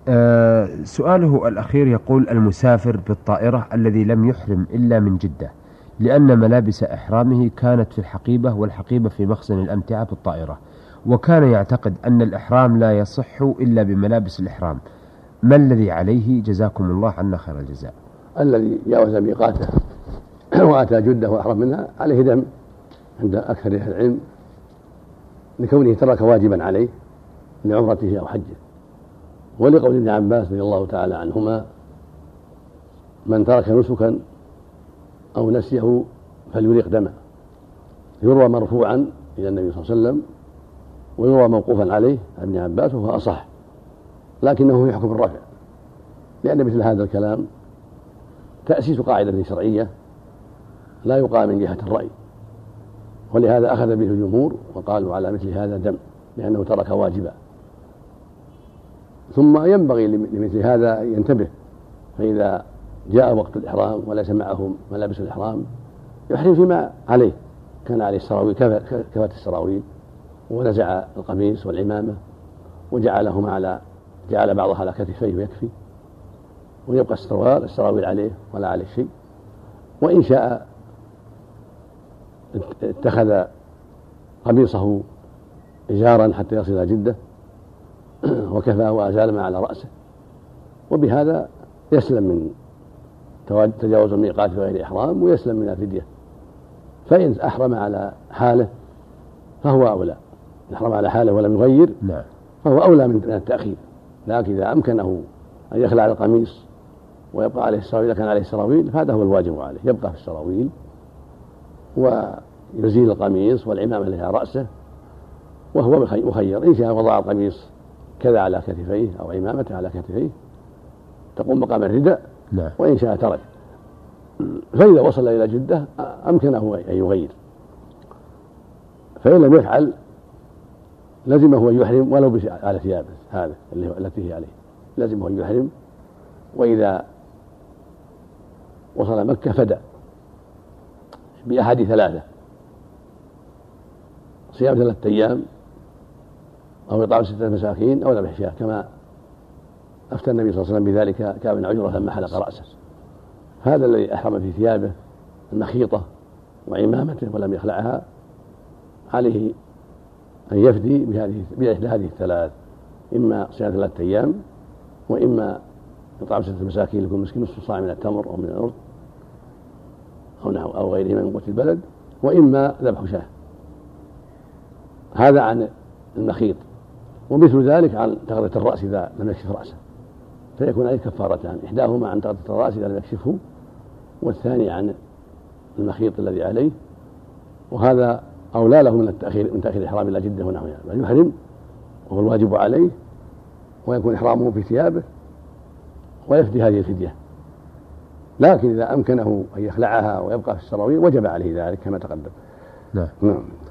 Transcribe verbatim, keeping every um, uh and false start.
آه سؤاله الأخير يقول: المسافر بالطائرة الذي لم يحرم إلا من جدة، لأن ملابس إحرامه كانت في الحقيبة، والحقيبة في مخزن الأمتعة بالطائرة، وكان يعتقد أن الإحرام لا يصح إلا بملابس الإحرام، ما الذي عليه جزاكم الله عنا خير الجزاء؟ الذي جاوز ميقاته وأتى جدة وأحرم منها عليه دم عند أكثر أهل العلم، لكونه ترك واجبا عليه لعمرته أو حجه، ولقول ابن عباس رضي الله تعالى عنهما: من ترك نسكا أو نسيه فليريق دمه. يروى مرفوعا إلى النبي صلى الله عليه وسلم، ويروى موقوفا عليه ابن عباس وهو أصح، لكنه في حكم الرفع، لأن مثل هذا الكلام تأسيس قاعدة شرعية لا يقام من جهة الرأي، ولهذا أخذ به الجمهور وقالوا على مثل هذا دم، لأنه ترك واجبا. ثم ينبغي لمثل هذا ينتبه، فإذا جاء وقت الإحرام وليس معه ملابس الإحرام يحرم فيما عليه، كان عليه السراويل كفت السراويل، ونزع القميص والعمامة وجعلهما على جعل بعضها على كتفيه ويكفي، ويبقى السروال السراويل عليه ولا عليه شيء. وإن شاء اتخذ قميصه إزارا حتى يصل إلى جدة وكفى وأزال ما على رأسه، وبهذا يسلم من تجاوز الميقات بغير إحرام ويسلم من الفدية. فإن أحرم على حاله فهو أولى، إن أحرم على حاله ولم يغير نعم فهو أولى من التأخير. لكن إذا أمكنه أن يخلع القميص ويبقى عليه السراويل، إذا كان عليه السراويل فهذا هو الواجب عليه، يبقى في السراويل ويزيل القميص والعمامة التي على رأسه وهو مخير. إن شاء وضع القميص كذا على كتفيه أو عمامته على كتفيه تقوم مقام الرداء، نعم. وإن شاء ترك. فإذا وصل إلى جدة أمكنه أن يغير، فإن لم يفعل لزمه أن يحرم ولو على ثيابه هذا التي هي عليه، لزمه أن يحرم. وإذا وصل مكة فدى بأحد ثلاثة: صيام ثلاثة أيام أو إطعام ستة مساكين أو ذبح شاة، كما أفتى النبي صلى الله عليه وسلم بذلك كعب بن عجرة لما حلق رأسه. هذا الذي أحرم في ثيابه المخيطة وعمامته ولم يخلعها عليه أن يفدي بإحدى هذه الثلاث: إما صيام ثلاثة أيام، وإما إطعام ستة مساكين لكل مسكين نصف صاع من التمر أو من الأرز أو نحو أو غيره من قوت البلد، وإما ذبح شاة. هذا عن المخيط. ومثل ذلك عن تغطية الرأس إذا لم يكشف رأسه، فيكون عليه كفارتان: إحداهما عن تغطية الرأس إذا لم يكشفه، والثاني عن المخيط الذي عليه. وهذا أولى له من التأخير من تأخير الإحرام إلى جدة ونحوها، بل يحرم وهو الواجب عليه، ويكون إحرامه في ثيابه ويفدي هذه الفدية. لكن إذا أمكنه أن يخلعها ويبقى في السراويل وجب عليه ذلك كما تقدم. نعم. نعم.